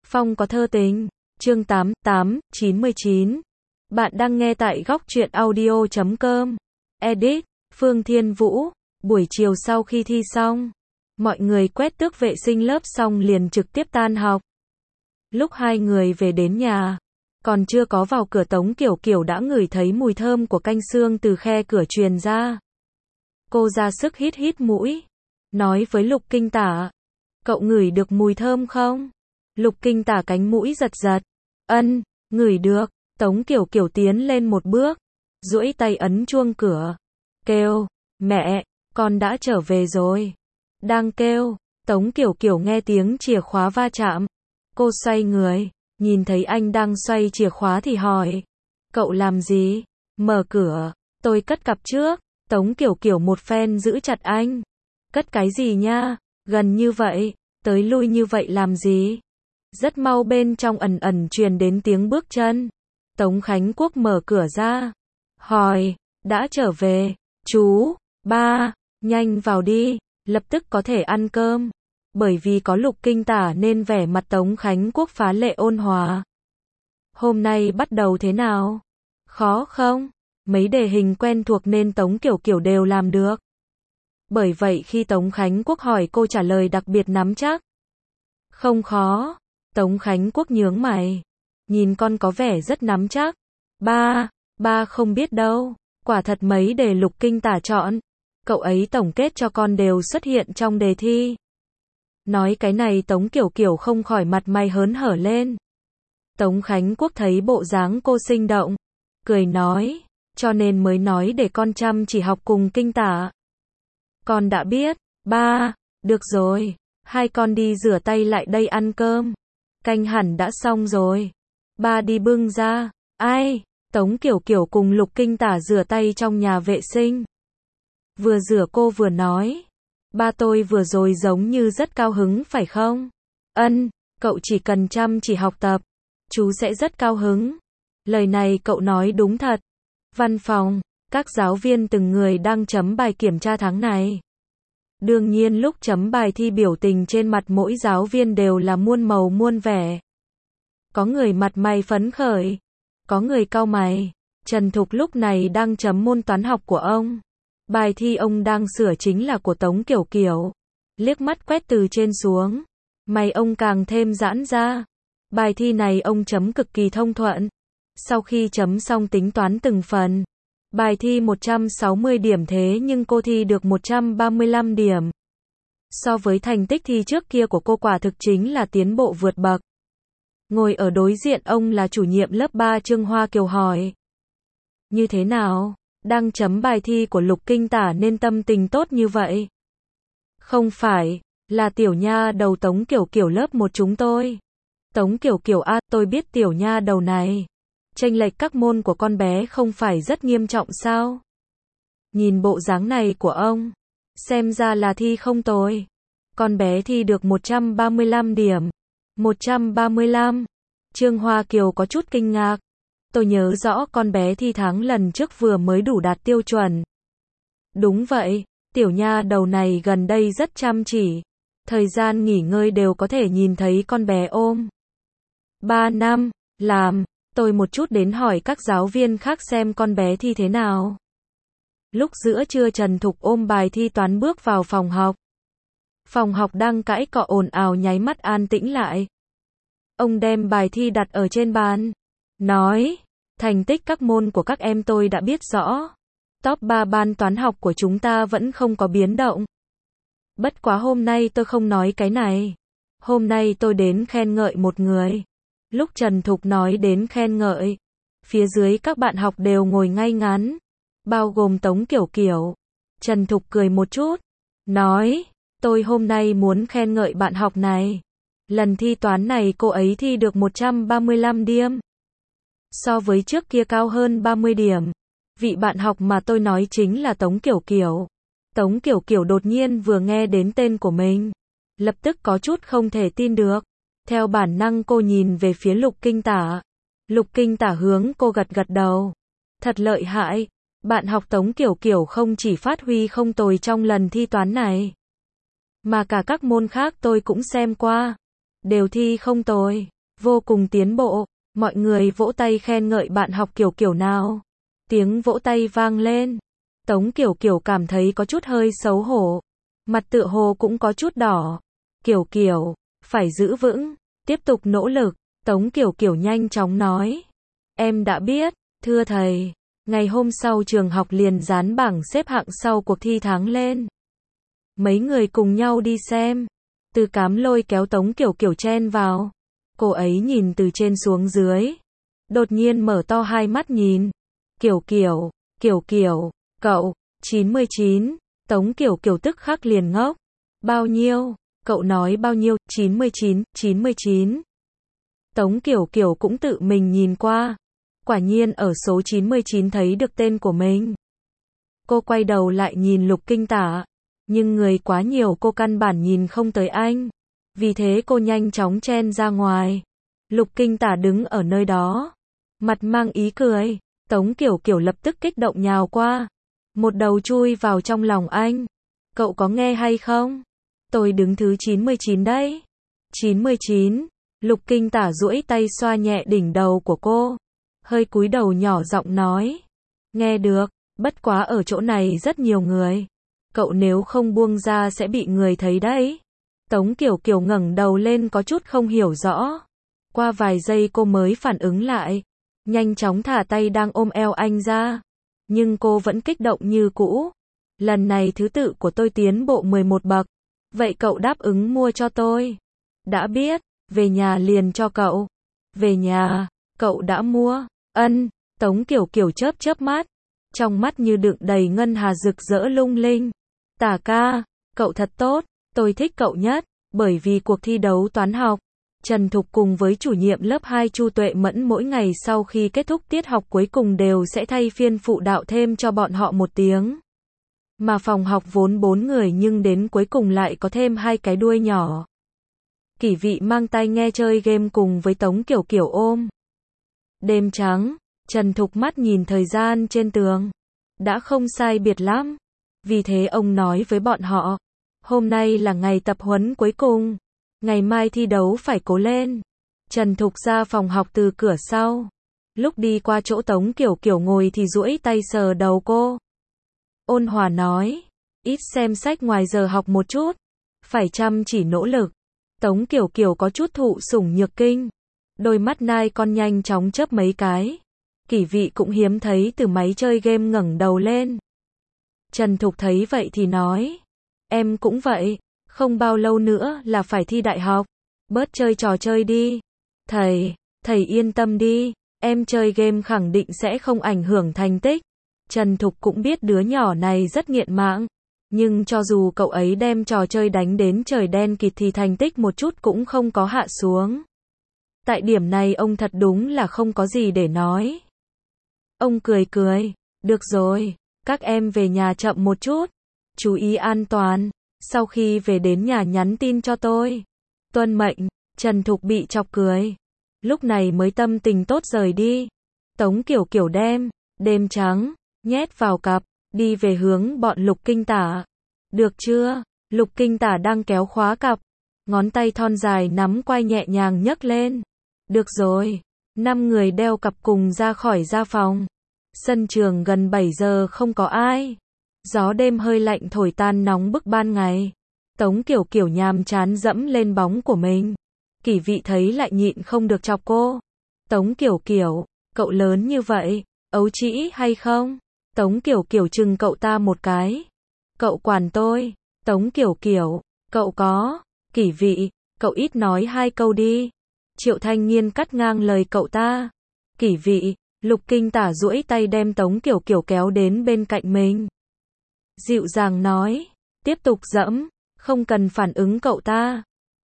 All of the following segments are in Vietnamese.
Phong có thơ tình. Chương 9899. Bạn đang nghe tại góc truyện audio.com. Edit, Phương Thiên Vũ. Buổi chiều sau khi thi xong, mọi người quét tước vệ sinh lớp xong liền trực tiếp tan học. Lúc hai người về đến nhà, còn chưa có vào cửa Tống Kiểu Kiểu đã ngửi thấy mùi thơm của canh xương từ khe cửa truyền ra. Cô ra sức hít mũi, nói với Lục Kinh Tả, cậu ngửi được mùi thơm không? Lục Kinh Tả cánh mũi giật giật, ngửi được. Tống Kiểu Kiểu tiến lên một bước, duỗi tay ấn chuông cửa, kêu, mẹ, con đã trở về rồi. Đang kêu, Tống Kiểu Kiểu nghe tiếng chìa khóa va chạm. Cô xoay người, nhìn thấy anh đang xoay chìa khóa thì hỏi, cậu làm gì? Mở cửa, tôi cất cặp trước. Tống Kiểu Kiểu một phen giữ chặt anh. Cất cái gì nha, gần như vậy, tới lui như vậy làm gì? Rất mau bên trong ẩn ẩn truyền đến tiếng bước chân. Tống Khánh Quốc mở cửa ra, hỏi, đã trở về, chú, ba, nhanh vào đi, lập tức có thể ăn cơm. Bởi vì có Lục Kinh Tả nên vẻ mặt Tống Khánh Quốc phá lệ ôn hòa. Hôm nay bắt đầu thế nào? Khó không? Mấy đề hình quen thuộc nên Tống Kiểu Kiểu đều làm được. Bởi vậy khi Tống Khánh Quốc hỏi cô trả lời đặc biệt nắm chắc. Không khó. Tống Khánh Quốc nhướng mày. Nhìn con có vẻ rất nắm chắc. Ba không biết đâu. Quả thật mấy đề Lục Kinh Tả chọn, cậu ấy tổng kết cho con đều xuất hiện trong đề thi. Nói cái này Tống Kiểu Kiểu không khỏi mặt mày hớn hở lên. Tống Khánh Quốc thấy bộ dáng cô sinh động, cười nói, cho nên mới nói để con chăm chỉ học cùng Kinh Tả. Con đã biết, ba, được rồi, hai con đi rửa tay lại đây ăn cơm. Canh hẳn đã xong rồi. Ba đi bưng ra. Ai? Tống Kiểu Kiểu cùng Lục Kinh Tả rửa tay trong nhà vệ sinh. Vừa rửa cô vừa nói, ba tôi vừa rồi giống như rất cao hứng phải không? Cậu chỉ cần chăm chỉ học tập, chú sẽ rất cao hứng. Lời này cậu nói đúng thật. Văn phòng, các giáo viên từng người đang chấm bài kiểm tra tháng này. Đương nhiên lúc chấm bài thi biểu tình trên mặt mỗi giáo viên đều là muôn màu muôn vẻ. Có người mặt mày phấn khởi, có người cau mày. Trần Thục lúc này đang chấm môn toán học của ông. Bài thi ông đang sửa chính là của Tống Kiểu Kiểu. Liếc mắt quét từ trên xuống, mày ông càng thêm giãn ra. Bài thi này ông chấm cực kỳ thông thuận. Sau khi chấm xong tính toán từng phần. Bài thi 160 điểm thế nhưng cô thi được 135 điểm. So với thành tích thi trước kia của cô quả thực chính là tiến bộ vượt bậc. Ngồi ở đối diện ông là chủ nhiệm lớp 3 Trương Hoa Kiều hỏi. Như thế nào? Đang chấm bài thi của Lục Kinh Tả nên tâm tình tốt như vậy? Không phải, là tiểu nha đầu Tống Kiểu Kiểu lớp 1 chúng tôi. Tống Kiểu Kiểu tôi biết tiểu nha đầu này. Chênh lệch các môn của con bé không phải rất nghiêm trọng sao? Nhìn bộ dáng này của ông, xem ra là thi không tồi. Con bé thi được 135 điểm. 135. Trương Hoa Kiều có chút kinh ngạc. Tôi nhớ rõ con bé thi tháng lần trước vừa mới đủ đạt tiêu chuẩn. Đúng vậy, tiểu nha đầu này gần đây rất chăm chỉ. Thời gian nghỉ ngơi đều có thể nhìn thấy con bé ôm. 3 năm, làm, tôi một chút đến hỏi các giáo viên khác xem con bé thi thế nào. Lúc giữa trưa Trần Thục ôm bài thi toán bước vào phòng học. Phòng học đang cãi cọ ồn ào nháy mắt an tĩnh lại. Ông đem bài thi đặt ở trên bàn, nói, thành tích các môn của các em tôi đã biết rõ. Top 3 ban toán học của chúng ta vẫn không có biến động. Bất quá hôm nay tôi không nói cái này. Hôm nay tôi đến khen ngợi một người. Lúc Trần Thục nói đến khen ngợi, phía dưới các bạn học đều ngồi ngay ngắn, bao gồm Tống Kiểu Kiểu. Trần Thục cười một chút, nói, tôi hôm nay muốn khen ngợi bạn học này. Lần thi toán này cô ấy thi được 135 điểm. So với trước kia cao hơn 30 điểm. Vị bạn học mà tôi nói chính là Tống Kiểu Kiểu. Tống Kiểu Kiểu đột nhiên vừa nghe đến tên của mình, lập tức có chút không thể tin được. Theo bản năng cô nhìn về phía Lục Kinh Tả. Lục Kinh Tả hướng cô gật gật đầu. Thật lợi hại. Bạn học Tống Kiểu Kiểu không chỉ phát huy không tồi trong lần thi toán này, mà cả các môn khác tôi cũng xem qua. Đều thi không tồi. vô cùng tiến bộ. Mọi người vỗ tay khen ngợi bạn học Kiều Kiều nào. Tiếng vỗ tay vang lên. Tống Kiều Kiều cảm thấy có chút hơi xấu hổ. Mặt tựa hồ cũng có chút đỏ. Kiều Kiều, phải giữ vững, tiếp tục nỗ lực. Tống Kiều Kiều nhanh chóng nói. Em đã biết, thưa thầy. Ngày hôm sau trường học liền dán bảng xếp hạng sau cuộc thi tháng lên. Mấy người cùng nhau đi xem. Từ Cám lôi kéo Tống Kiều Kiều chen vào. Cô ấy nhìn từ trên xuống dưới. Đột nhiên mở to hai mắt nhìn. Kiều Kiều, Kiều Kiều, cậu, 99. Tống Kiều Kiều tức khắc liền ngốc. Bao nhiêu? Cậu nói bao nhiêu? 99, 99. Tống Kiều Kiều cũng tự mình nhìn qua. Quả nhiên ở số 99 thấy được tên của mình. Cô quay đầu lại nhìn Lục Kinh Tả. Nhưng người quá nhiều cô căn bản nhìn không tới anh. Vì thế cô nhanh chóng chen ra ngoài. Lục Kinh Tả đứng ở nơi đó. Mặt mang ý cười. Tống Kiều Kiều lập tức kích động nhào qua. Một đầu chui vào trong lòng anh. Cậu có nghe hay không? Tôi đứng thứ 99 đấy. 99. Lục Kinh Tả duỗi tay xoa nhẹ đỉnh đầu của cô. Hơi cúi đầu nhỏ giọng nói. Nghe được, bất quá ở chỗ này rất nhiều người. Cậu nếu không buông ra sẽ bị người thấy đấy. Tống Kiều Kiều ngẩng đầu lên có chút không hiểu rõ. Qua vài giây cô mới phản ứng lại. Nhanh chóng thả tay đang ôm eo anh ra. Nhưng cô vẫn kích động như cũ. Lần này thứ tự của tôi tiến bộ 11 bậc. Vậy cậu đáp ứng mua cho tôi. Đã biết, về nhà liền cho cậu. Về nhà, cậu đã mua. Ân, Tống Kiều Kiều chớp chớp mắt. Trong mắt như đựng đầy ngân hà rực rỡ lung linh. Tả ca, cậu thật tốt, tôi thích cậu nhất. Bởi vì cuộc thi đấu toán học, Trần Thục cùng với chủ nhiệm lớp 2 Chu Tuệ Mẫn mỗi ngày sau khi kết thúc tiết học cuối cùng đều sẽ thay phiên phụ đạo thêm cho bọn họ 1 tiếng. Mà phòng học vốn 4 người nhưng đến cuối cùng lại có thêm 2 cái đuôi nhỏ. Kỷ Vị mang tai nghe chơi game cùng với Tống Kiều Kiều ôm. Đêm trắng, Trần Thục mắt nhìn thời gian trên tường. Đã không sai biệt lắm. Vì thế ông nói với bọn họ. Hôm nay là ngày tập huấn cuối cùng. Ngày mai thi đấu phải cố lên. Trần Thục ra phòng học từ cửa sau. Lúc đi qua chỗ Tống Kiều Kiều ngồi thì duỗi tay sờ đầu cô. Ôn hòa nói. Ít xem sách ngoài giờ học một chút. Phải chăm chỉ nỗ lực. Tống Kiều Kiều có chút thụ sủng nhược kinh. Đôi mắt nai con nhanh chóng chớp mấy cái. Kỷ Vị cũng hiếm thấy từ máy chơi game ngẩng đầu lên. Trần Thục thấy vậy thì nói. Em cũng vậy. Không bao lâu nữa là phải thi đại học. Bớt chơi trò chơi đi. Thầy yên tâm đi. Em chơi game khẳng định sẽ không ảnh hưởng thành tích. Trần Thục cũng biết đứa nhỏ này rất nghiện mạng. Nhưng cho dù cậu ấy đem trò chơi đánh đến trời đen kịt thì thành tích một chút cũng không có hạ xuống. Tại điểm này ông thật đúng là không có gì để nói. Ông cười cười. Được rồi, các em về nhà chậm một chút. Chú ý an toàn. Sau khi về đến nhà nhắn tin cho tôi. Tuân mệnh. Trần Thục bị chọc cười. Lúc này mới tâm tình tốt rời đi. Tống Kiều Kiều đem Đêm trắng nhét vào cặp, đi về hướng bọn Lục Kinh Tả. Được chưa? Lục Kinh Tả đang kéo khóa cặp. Ngón tay thon dài nắm quai nhẹ nhàng nhấc lên. Được rồi. 5 người đeo cặp cùng ra khỏi gia phòng. Sân trường gần 7 giờ không có ai. Gió đêm hơi lạnh thổi tan nóng bức ban ngày. Tống Kiều Kiều nhàm chán dẫm lên bóng của mình. Kỷ Vị thấy lại nhịn không được chọc cô. Tống Kiều Kiều, cậu lớn như vậy, ấu trĩ hay không? Tống Kiều Kiều chừng cậu ta một cái. Cậu quản tôi. Tống Kiều Kiều, cậu có. Kỷ Vị, cậu ít nói 2 câu đi. Triệu Thanh Nghiên cắt ngang lời cậu ta. Kỷ Vị, Lục Kinh Tả duỗi tay đem Tống Kiều Kiều kéo đến bên cạnh mình. Dịu dàng nói, tiếp tục dẫm, không cần phản ứng cậu ta.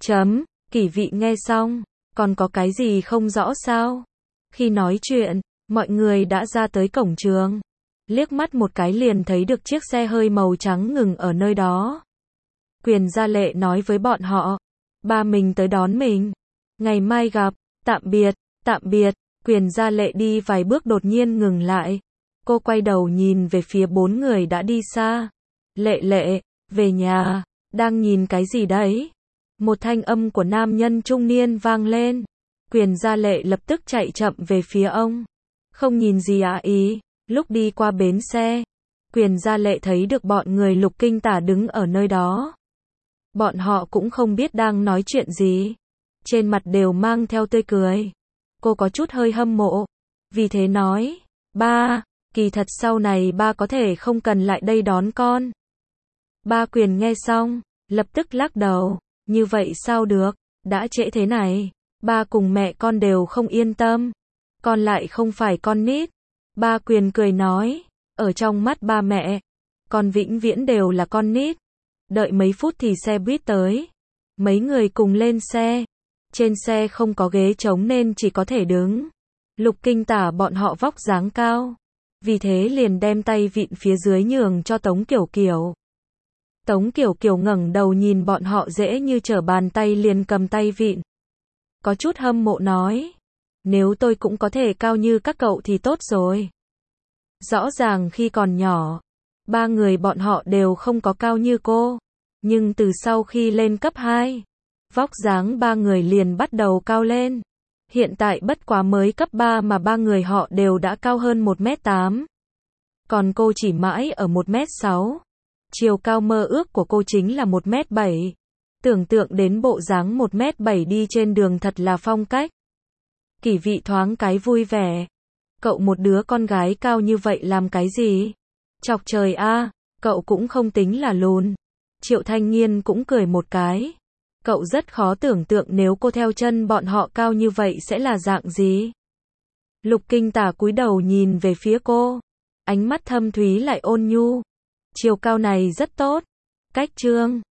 Kỷ Vị nghe xong, còn có cái gì không rõ sao? Khi nói chuyện, mọi người đã ra tới cổng trường. Liếc mắt một cái liền thấy được chiếc xe hơi màu trắng ngừng ở nơi đó. Quyền Gia Lệ nói với bọn họ, ba mình tới đón mình. Ngày mai gặp, tạm biệt. Quyền Gia Lệ đi vài bước đột nhiên ngừng lại. Cô quay đầu nhìn về phía 4 người đã đi xa. Lệ, về nhà, đang nhìn cái gì đấy? Một thanh âm của nam nhân trung niên vang lên. Quyền Gia Lệ lập tức chạy chậm về phía ông. Không nhìn gì à ý. Lúc đi qua bến xe, Quyền Gia Lệ thấy được bọn người Lục Kinh Tả đứng ở nơi đó. Bọn họ cũng không biết đang nói chuyện gì. Trên mặt đều mang theo tươi cười. Cô có chút hơi hâm mộ. Vì thế nói, ba, kỳ thật sau này ba có thể không cần lại đây đón con. Ba Quyền nghe xong, lập tức lắc đầu. Như vậy sao được, đã trễ thế này. Ba cùng mẹ con đều không yên tâm. Con lại không phải con nít. Ba Quyền cười nói, ở trong mắt ba mẹ, con vĩnh viễn đều là con nít. Đợi mấy phút thì xe buýt tới. Mấy người cùng lên xe. Trên xe không có ghế trống nên chỉ có thể đứng. Lục Kinh Tả bọn họ vóc dáng cao. Vì thế liền đem tay vịn phía dưới nhường cho Tống Kiểu Kiểu. Tống Kiểu Kiểu ngẩng đầu nhìn bọn họ dễ như trở bàn tay liền cầm tay vịn. Có chút hâm mộ nói. Nếu tôi cũng có thể cao như các cậu thì tốt rồi. Rõ ràng khi còn nhỏ, ba người bọn họ đều không có cao như cô. Nhưng từ sau khi lên cấp 2, vóc dáng ba người liền bắt đầu cao lên. Hiện tại bất quá mới cấp 3 mà ba người họ đều đã cao hơn 1m8. Còn cô chỉ mãi ở 1m6. Chiều cao mơ ước của cô chính là 1m7. Tưởng tượng đến bộ dáng 1m7 đi trên đường thật là phong cách. Kỷ Vị thoáng cái vui vẻ. Cậu một đứa con gái cao như vậy làm cái gì? Chọc trời a, cậu cũng không tính là lùn. Triệu Thanh Nghiên cũng cười một cái. Cậu rất khó tưởng tượng nếu cô theo chân bọn họ cao như vậy sẽ là dạng gì. Lục Kinh Tả cúi đầu nhìn về phía cô. Ánh mắt thâm thúy lại ôn nhu. Chiều cao này rất tốt. Cách trương.